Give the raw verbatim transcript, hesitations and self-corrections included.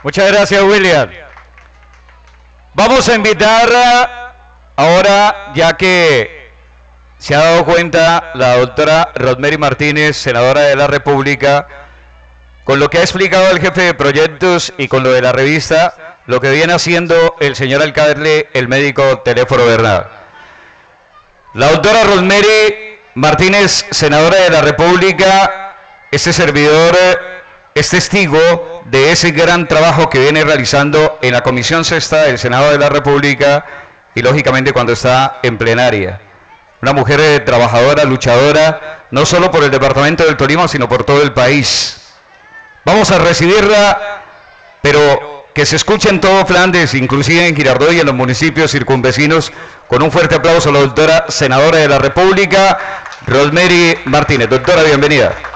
Muchas gracias, William. Vamos a invitar ahora, ya que se ha dado cuenta la doctora Rosemary Martínez, senadora de la República, con lo que ha explicado el jefe de proyectos y con lo de la revista, lo que viene haciendo el señor alcalde, el médico Teléfono Bernal. La doctora Rosemary Martínez, senadora de la República, este servidor es testigo de ese gran trabajo que viene realizando en la Comisión Sexta del Senado de la República y lógicamente cuando está en plenaria. Una mujer trabajadora, luchadora, no solo por el departamento del Tolima, sino por todo el país. Vamos a recibirla, pero que se escuche en todo Flandes, inclusive en Girardot y en los municipios circunvecinos, con un fuerte aplauso a la doctora senadora de la República, Rosemary Martínez. Doctora, bienvenida.